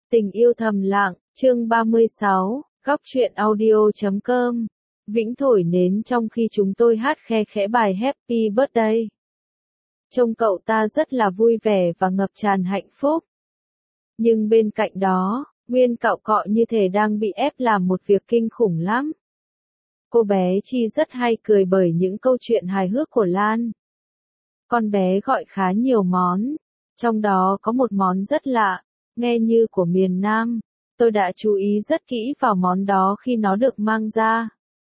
Tình yêu thầm lặng, chương 36, góc truyện audio.com. Vĩnh thổi nến trong khi chúng tôi hát khe khẽ bài Happy Birthday. Trông cậu ta rất là vui vẻ và ngập tràn hạnh phúc. Nhưng bên cạnh đó, Nguyên cạo cọ như thể đang bị ép làm một việc kinh khủng lắm. Cô bé Chi rất hay cười bởi những câu chuyện hài hước của Lan. Con bé gọi khá nhiều món, trong đó có một món rất lạ, nghe như của miền Nam. Tôi đã chú ý rất kỹ vào món đó khi nó được mang ra.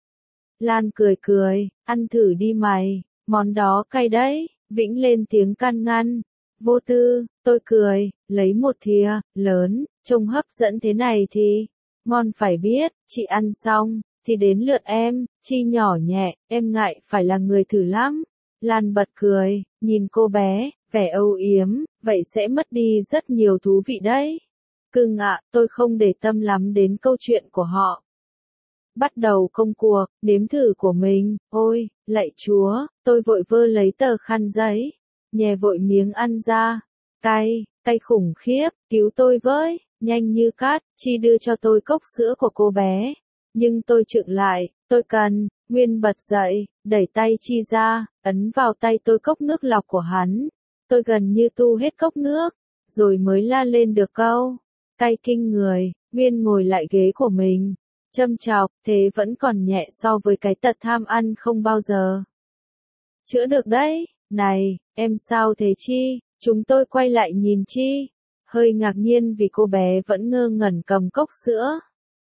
Lan cười cười, ăn thử đi mày, món đó cay đấy. Vĩnh lên tiếng can ngăn. Vô tư, tôi cười, lấy một thìa lớn, trông hấp dẫn thế này thì ngon phải biết. Chị ăn xong thì đến lượt em. Chi nhỏ nhẹ, em ngại phải là người thử lắm. Lan bật cười, nhìn cô bé, vẻ âu yếm, vậy sẽ mất đi rất nhiều thú vị đấy. Cưng ạ, tôi không để tâm lắm đến câu chuyện của họ. Bắt đầu công cuộc, nếm thử của mình. Ôi, lạy Chúa, tôi vội vơ lấy tờ khăn giấy, nhè vội miếng ăn ra. Cay, cay khủng khiếp, cứu tôi với. Nhanh như cát, Chi đưa cho tôi cốc sữa của cô bé. Nhưng tôi chựng lại, tôi cần. Nguyên bật dậy, đẩy tay Chi ra, ấn vào tay tôi cốc nước lọc của hắn. Tôi gần như tu hết cốc nước, rồi mới la lên được câu. Cay kinh người. Nguyên ngồi lại ghế của mình, châm chọc, thế vẫn còn nhẹ so với cái tật tham ăn không bao giờ chữa được đấy. Này, em sao thế Chi? Chúng tôi quay lại nhìn Chi, hơi ngạc nhiên vì cô bé vẫn ngơ ngẩn cầm cốc sữa.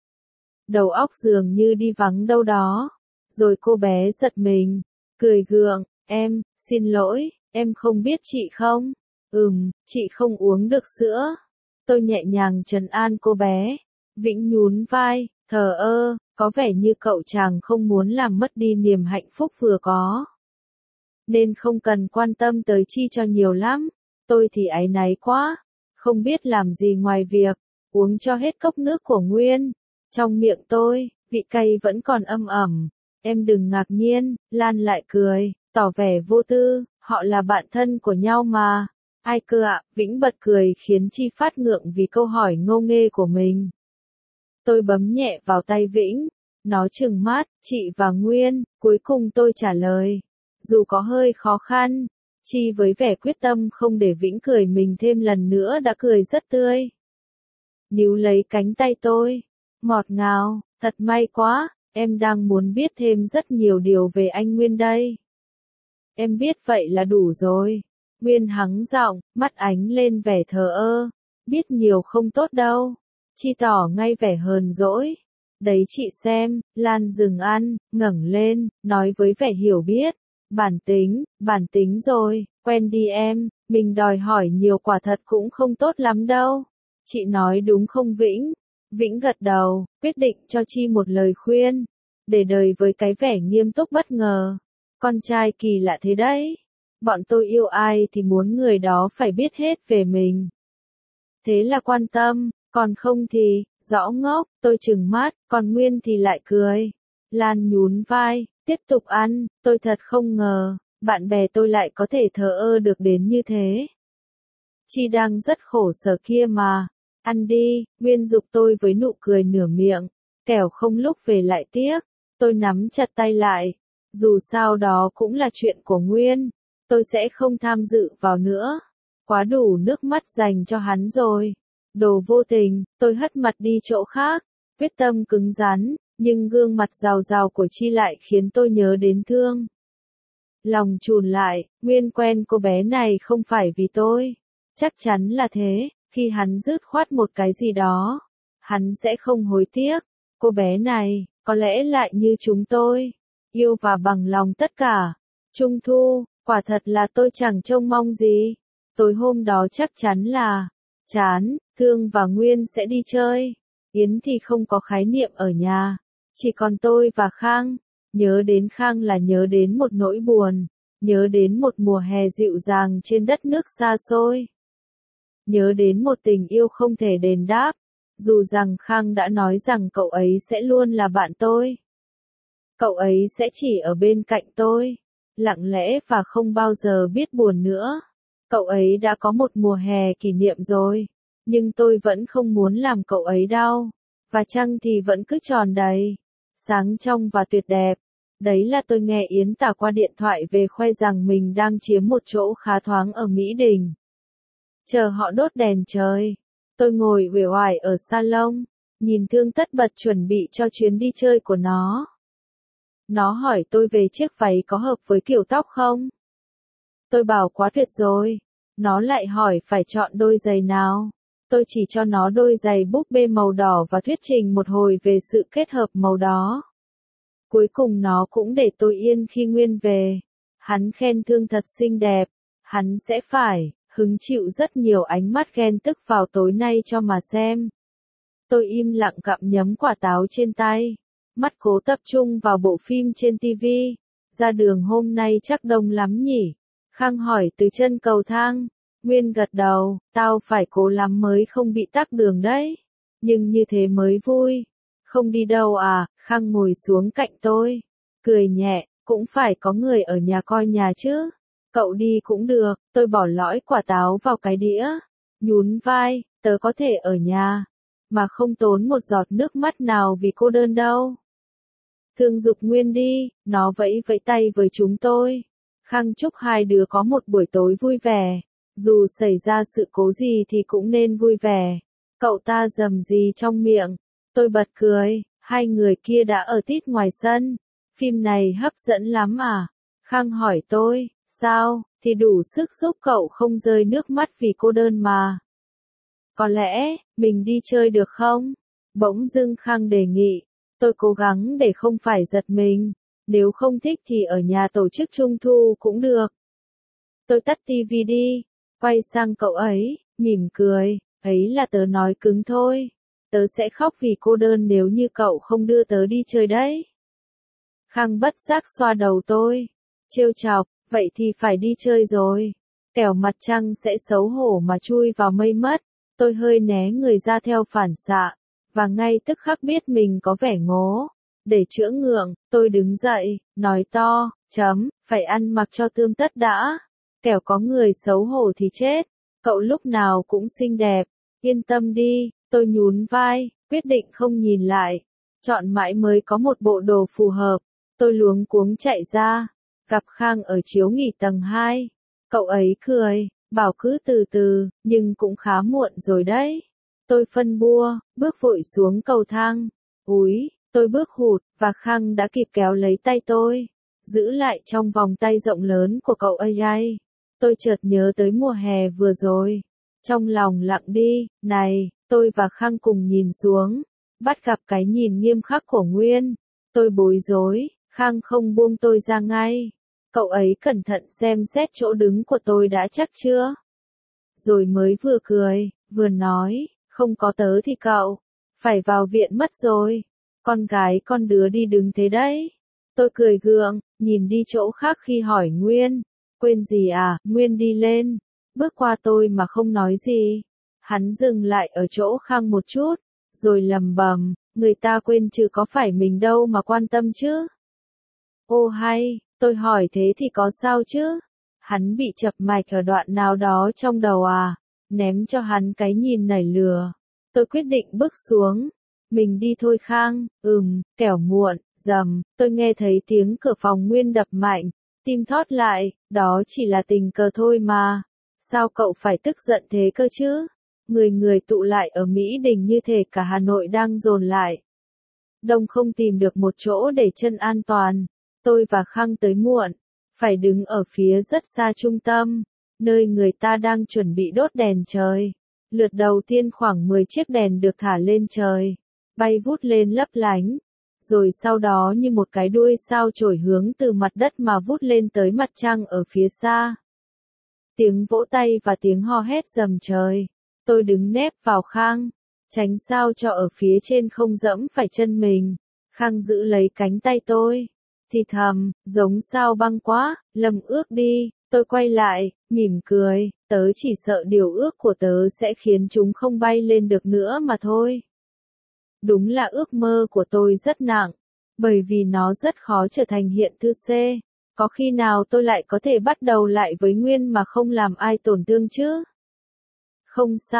Đầu óc dường như đi vắng đâu đó. Rồi cô bé giật mình, cười gượng, em, xin lỗi, em không biết chị không? Chị không uống được sữa. Tôi nhẹ nhàng trấn an cô bé. Vĩnh nhún vai, thờ ơ, có vẻ như cậu chàng không muốn làm mất đi niềm hạnh phúc vừa có. Nên không cần quan tâm tới Chi cho nhiều lắm. Tôi thì áy náy quá, không biết làm gì ngoài việc uống cho hết cốc nước của Nguyên. Trong miệng tôi, vị cay vẫn còn âm ẩm. Em đừng ngạc nhiên. Lan lại cười, tỏ vẻ vô tư, họ là bạn thân của nhau mà. Ai cơ ạ? Vĩnh bật cười khiến Chi phát ngượng vì câu hỏi ngô nghê của mình. Tôi bấm nhẹ vào tay Vĩnh, nó trừng mắt, chị và Nguyên. Cuối cùng tôi trả lời, dù có hơi khó khăn. Chi với vẻ quyết tâm không để Vĩnh cười mình thêm lần nữa đã cười rất tươi. Níu lấy cánh tay tôi, ngọt ngào, thật may quá, em đang muốn biết thêm rất nhiều điều về anh Nguyên đây. Em biết vậy là đủ rồi. Nguyên hắng giọng, mắt ánh lên vẻ thờ ơ. Biết nhiều không tốt đâu. Chi tỏ ngay vẻ hờn dỗi. Đấy chị xem. Lan dừng ăn, ngẩng lên, nói với vẻ hiểu biết. Bản tính rồi, quen đi em, mình đòi hỏi nhiều quả thật cũng không tốt lắm đâu. Chị nói đúng không Vĩnh? Vĩnh gật đầu, quyết định cho Chi một lời khuyên. Để đời với cái vẻ nghiêm túc bất ngờ. Con trai kỳ lạ thế đấy. Bọn tôi yêu ai thì muốn người đó phải biết hết về mình. Thế là quan tâm, còn không thì, rõ ngốc. Tôi trừng mắt, còn Nguyên thì lại cười. Lan nhún vai, tiếp tục ăn. Tôi thật không ngờ, bạn bè tôi lại có thể thờ ơ được đến như thế. Chi đang rất khổ sở kia mà. Ăn đi. Nguyên giục tôi với nụ cười nửa miệng, kẻo không lúc về lại tiếc. Tôi nắm chặt tay lại. Dù sao đó cũng là chuyện của Nguyên, tôi sẽ không tham dự vào nữa. Quá đủ nước mắt dành cho hắn rồi. Đồ vô tình. Tôi hất mặt đi chỗ khác, quyết tâm cứng rắn, nhưng gương mặt rào rào của Chi lại khiến tôi nhớ đến thương. Lòng chùn lại. Nguyên quen cô bé này không phải vì tôi. Chắc chắn là thế. Khi hắn dứt khoát một cái gì đó, hắn sẽ không hối tiếc. Cô bé này, có lẽ lại như chúng tôi, yêu và bằng lòng tất cả. Trung thu, quả thật là tôi chẳng trông mong gì. Tối hôm đó chắc chắn là chán. Thương và Nguyên sẽ đi chơi. Yến thì không có khái niệm ở nhà, chỉ còn tôi và Khang. Nhớ đến Khang là nhớ đến một nỗi buồn, nhớ đến một mùa hè dịu dàng trên đất nước xa xôi. Nhớ đến một tình yêu không thể đền đáp, dù rằng Khang đã nói rằng cậu ấy sẽ luôn là bạn tôi. Cậu ấy sẽ chỉ ở bên cạnh tôi, lặng lẽ và không bao giờ biết buồn nữa. Cậu ấy đã có một mùa hè kỷ niệm rồi. nhưng tôi vẫn không muốn làm cậu ấy đau. Và trăng thì vẫn cứ tròn đầy, sáng trong và tuyệt đẹp. Đấy là tôi nghe Yến Tả qua điện thoại về khoe rằng mình đang chiếm một chỗ khá thoáng ở Mỹ Đình. Chờ họ đốt đèn trời, tôi ngồi uể oải ở salon, nhìn Thương Tất Bật chuẩn bị cho chuyến đi chơi của nó. Nó hỏi tôi về chiếc váy có hợp với kiểu tóc không? Tôi bảo quá tuyệt rồi. Nó lại hỏi phải chọn đôi giày nào. Tôi chỉ cho nó đôi giày búp bê màu đỏ và thuyết trình một hồi về sự kết hợp màu đó. Cuối cùng nó cũng để tôi yên khi Nguyên về. Hắn khen Thương thật xinh đẹp. Hắn sẽ phải hứng chịu rất nhiều ánh mắt ghen tức vào tối nay cho mà xem. Tôi im lặng gặm nhấm quả táo trên tay. Mắt cố tập trung vào bộ phim trên TV. Ra đường hôm nay chắc đông lắm nhỉ? Khang hỏi từ chân cầu thang. Nguyên gật đầu, tao phải cố lắm mới không bị tắc đường đấy. Nhưng như thế mới vui. Không đi đâu à? Khang ngồi xuống cạnh tôi. Cười nhẹ, cũng phải có người ở nhà coi nhà chứ. Cậu đi cũng được, tôi bỏ lõi quả táo vào cái đĩa. Nhún vai, tớ có thể ở nhà. Mà không tốn một giọt nước mắt nào vì cô đơn đâu. Thương giục Nguyên đi, nó vẫy vẫy tay với chúng tôi. Khang chúc hai đứa có một buổi tối vui vẻ. Dù xảy ra sự cố gì thì cũng nên vui vẻ. Cậu ta rầm gì trong miệng. Tôi bật cười, hai người kia đã ở tít ngoài sân. Phim này hấp dẫn lắm à? Khang hỏi tôi, sao, thì đủ sức giúp cậu không rơi nước mắt vì cô đơn mà. Có lẽ, mình đi chơi được không? Bỗng dưng Khang đề nghị. Tôi cố gắng để không phải giật mình. Nếu không thích thì ở nhà tổ chức trung thu cũng được. Tôi tắt tivi đi, quay sang cậu ấy, mỉm cười, ấy là tớ nói cứng thôi. Tớ sẽ khóc vì cô đơn nếu như cậu không đưa tớ đi chơi đấy. Khang bất giác xoa đầu tôi, trêu chọc, vậy thì phải đi chơi rồi. Kẻo mặt trăng sẽ xấu hổ mà chui vào mây mất. Tôi hơi né người ra theo phản xạ, và ngay tức khắc biết mình có vẻ ngố. Để chữa ngượng, tôi đứng dậy, nói to, phải ăn mặc cho tươm tất đã. Kẻo có người xấu hổ thì chết. Cậu lúc nào cũng xinh đẹp. Yên tâm đi, tôi nhún vai, quyết định không nhìn lại. Chọn mãi mới có một bộ đồ phù hợp. Tôi luống cuống chạy ra, gặp Khang ở chiếu nghỉ tầng 2. Cậu ấy cười, bảo cứ từ từ, nhưng cũng khá muộn rồi đấy. Tôi phân bua, bước vội xuống cầu thang. Úi, tôi bước hụt, và Khang đã kịp kéo lấy tay tôi, giữ lại trong vòng tay rộng lớn của cậu ấy. Tôi chợt nhớ tới mùa hè vừa rồi. Trong lòng lặng đi, này, tôi và Khang cùng nhìn xuống, bắt gặp cái nhìn nghiêm khắc của Nguyên. Tôi bối rối, Khang không buông tôi ra ngay. Cậu ấy cẩn thận xem xét chỗ đứng của tôi đã chắc chưa. Rồi mới vừa cười, vừa nói, không có tớ thì cậu phải vào viện mất rồi. Con gái con đứa đi đứng thế đấy. Tôi cười gượng, nhìn đi chỗ khác khi hỏi Nguyên. Quên gì à? Nguyên đi lên, bước qua tôi mà không nói gì. Hắn dừng lại ở chỗ Khang một chút, rồi lầm bầm, người ta quên chứ có phải mình đâu mà quan tâm chứ. Ô hay, tôi hỏi thế thì có sao chứ? Hắn bị chập mạch ở đoạn nào đó trong đầu à? Ném cho hắn cái nhìn nảy lửa. Tôi quyết định bước xuống. Mình đi thôi Khang, kẻo muộn, tôi nghe thấy tiếng cửa phòng Nguyên đập mạnh. Tim thót lại, đó chỉ là tình cờ thôi mà. Sao cậu phải tức giận thế cơ chứ? Người tụ lại ở Mỹ Đình như thể cả Hà Nội đang dồn lại. Đông không tìm được một chỗ để chân an toàn. Tôi và Khang tới muộn, phải đứng ở phía rất xa trung tâm, nơi người ta đang chuẩn bị đốt đèn trời. Lượt đầu tiên khoảng 10 chiếc đèn được thả lên trời, bay vút lên lấp lánh. Rồi sau đó như một cái đuôi sao chổi hướng từ mặt đất mà vút lên tới mặt trăng ở phía xa. Tiếng vỗ tay và tiếng hò hét rầm trời. Tôi đứng nép vào Khang, tránh sao cho ở phía trên không dẫm phải chân mình. Khang giữ lấy cánh tay tôi, thì thầm, giống sao băng quá, Lâm ước đi. Tôi quay lại, mỉm cười, tớ chỉ sợ điều ước của tớ sẽ khiến chúng không bay lên được nữa mà thôi. Đúng là ước mơ của tôi rất nặng, bởi vì nó rất khó trở thành hiện thực. Có khi nào tôi lại có thể bắt đầu lại với Nguyên mà không làm ai tổn thương chứ? Không sao,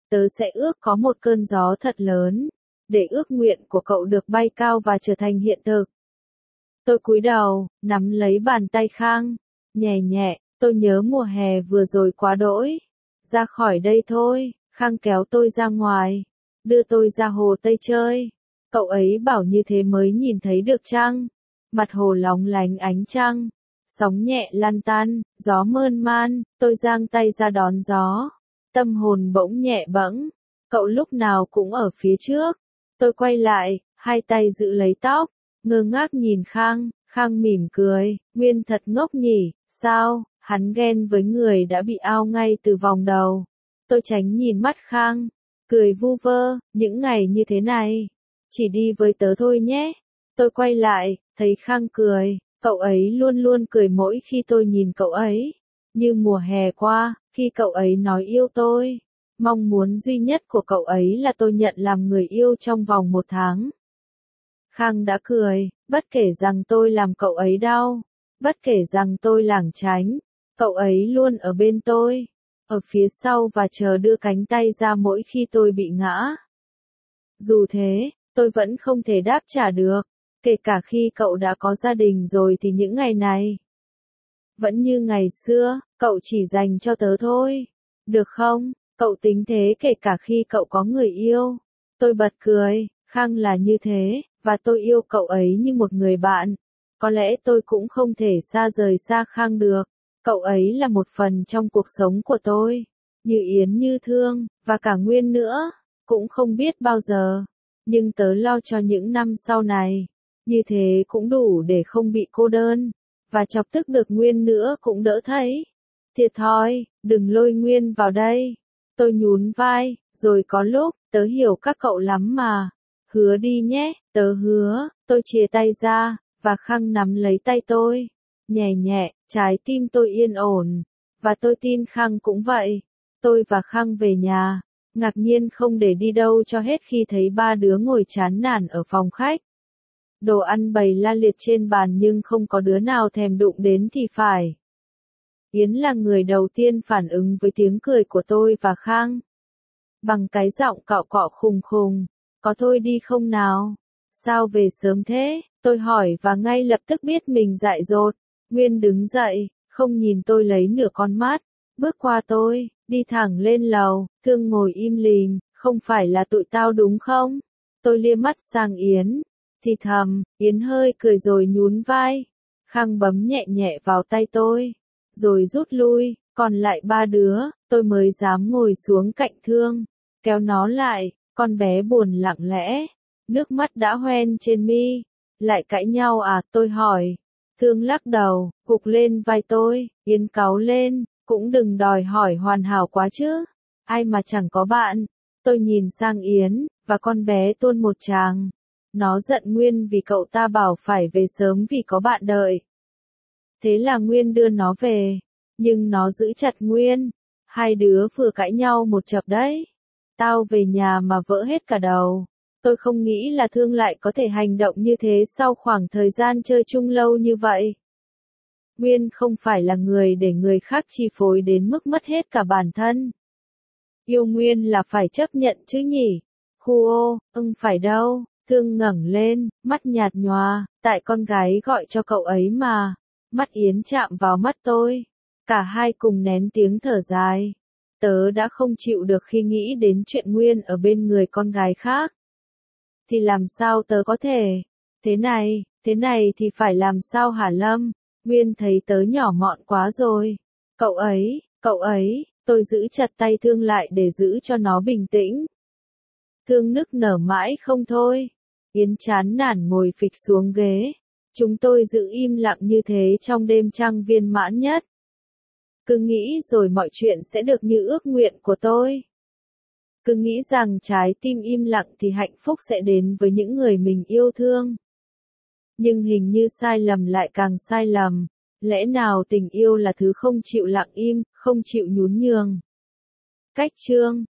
tớ sẽ ước có một cơn gió thật lớn, để ước nguyện của cậu được bay cao và trở thành hiện thực. Tôi cúi đầu, nắm lấy bàn tay Khang, nhẹ nhẹ, tôi nhớ mùa hè vừa rồi quá đỗi. Ra khỏi đây thôi, Khang kéo tôi ra ngoài, đưa tôi ra hồ Tây chơi. Cậu ấy bảo như thế mới nhìn thấy được trăng. Mặt hồ lóng lánh ánh trăng, sóng nhẹ lăn tăn, gió mơn man, tôi giang tay ra đón gió. Tâm hồn bỗng nhẹ bẫng, cậu lúc nào cũng ở phía trước. Tôi quay lại, hai tay giữ lấy tóc, ngơ ngác nhìn Khang, Khang mỉm cười, Nguyên thật ngốc nhỉ, sao, hắn ghen với người đã bị ao ngay từ vòng đầu. Tôi tránh nhìn mắt Khang, cười vu vơ, những ngày như thế này, chỉ đi với tớ thôi nhé. Tôi quay lại, thấy Khang cười, cậu ấy luôn luôn cười mỗi khi tôi nhìn cậu ấy. Như mùa hè qua, khi cậu ấy nói yêu tôi, mong muốn duy nhất của cậu ấy là tôi nhận làm người yêu trong vòng 1 tháng. Khang đã cười, bất kể rằng tôi làm cậu ấy đau, bất kể rằng tôi lảng tránh, cậu ấy luôn ở bên tôi, ở phía sau và chờ đưa cánh tay ra mỗi khi tôi bị ngã. Dù thế, tôi vẫn không thể đáp trả được, kể cả khi cậu đã có gia đình rồi thì những ngày này vẫn như ngày xưa, cậu chỉ dành cho tớ thôi. Được không? Cậu tính thế kể cả khi cậu có người yêu. Tôi bật cười, Khang là như thế, và tôi yêu cậu ấy như một người bạn. Có lẽ tôi cũng không thể xa rời xa Khang được. Cậu ấy là một phần trong cuộc sống của tôi. Như Yến như Thương, và cả Nguyên nữa. Cũng không biết bao giờ. Nhưng tớ lo cho những năm sau này. Như thế cũng đủ để không bị cô đơn. Và chọc tức được Nguyên nữa cũng đỡ thấy. Thiệt thòi, đừng lôi Nguyên vào đây. Tôi nhún vai, rồi có lúc, tớ hiểu các cậu lắm mà. Hứa đi nhé, tớ hứa, tôi chìa tay ra, và Khang nắm lấy tay tôi. Nhẹ nhẹ, trái tim tôi yên ổn. Và tôi tin Khang cũng vậy. Tôi và Khang về nhà, ngạc nhiên không để đi đâu cho hết khi thấy ba đứa ngồi chán nản ở phòng khách. Đồ ăn bày la liệt trên bàn nhưng không có đứa nào thèm đụng đến thì phải. Yến là người đầu tiên phản ứng với tiếng cười của tôi và Khang. Bằng cái giọng cạo cọ khùng khùng, có thôi đi không nào? Sao về sớm thế? Tôi hỏi và ngay lập tức biết mình dại dột. Nguyên đứng dậy, không nhìn tôi lấy nửa con mắt, bước qua tôi, đi thẳng lên lầu, Thương ngồi im lìm, không phải là tụi tao đúng không? Tôi lia mắt sang Yến, thì thầm, Yến hơi cười rồi nhún vai. Khang bấm nhẹ nhẹ vào tay tôi, rồi rút lui, còn lại ba đứa, tôi mới dám ngồi xuống cạnh Thương, kéo nó lại, con bé buồn lặng lẽ, nước mắt đã hoen trên mi. Lại cãi nhau à, tôi hỏi. Thương lắc đầu, gục lên vai tôi, Yến cáu lên, cũng đừng đòi hỏi hoàn hảo quá chứ. Ai mà chẳng có bạn. Tôi nhìn sang Yến, và con bé tuôn một tràng. Nó giận Nguyên vì cậu ta bảo phải về sớm vì có bạn đợi. Thế là Nguyên đưa nó về, nhưng nó giữ chặt Nguyên. Hai đứa vừa cãi nhau một chập đấy. Tao về nhà mà vỡ hết cả đầu. Tôi không nghĩ là Thương lại có thể hành động như thế sau khoảng thời gian chơi chung lâu như vậy. Nguyên không phải là người để người khác chi phối đến mức mất hết cả bản thân. Yêu Nguyên là phải chấp nhận chứ nhỉ? Khu ô, phải đâu. Thương ngẩng lên, mắt nhạt nhòa, tại con gái gọi cho cậu ấy mà. Mắt Yến chạm vào mắt tôi. Cả hai cùng nén tiếng thở dài. Tớ đã không chịu được khi nghĩ đến chuyện Nguyên ở bên người con gái khác. Thì làm sao tớ có thể? Thế này thì phải làm sao hả Lâm? Nguyên thấy tớ nhỏ mọn quá rồi. Cậu ấy, tôi giữ chặt tay Thương lại để giữ cho nó bình tĩnh. Thương nức nở mãi không thôi. Yến chán nản ngồi phịch xuống ghế. Chúng tôi giữ im lặng như thế trong đêm trăng viên mãn nhất. Cứ nghĩ rồi mọi chuyện sẽ được như ước nguyện của tôi. Cứ nghĩ rằng trái tim im lặng thì hạnh phúc sẽ đến với những người mình yêu thương. Nhưng hình như sai lầm lại càng sai lầm. Lẽ nào tình yêu là thứ không chịu lặng im, không chịu nhún nhường? Cách chương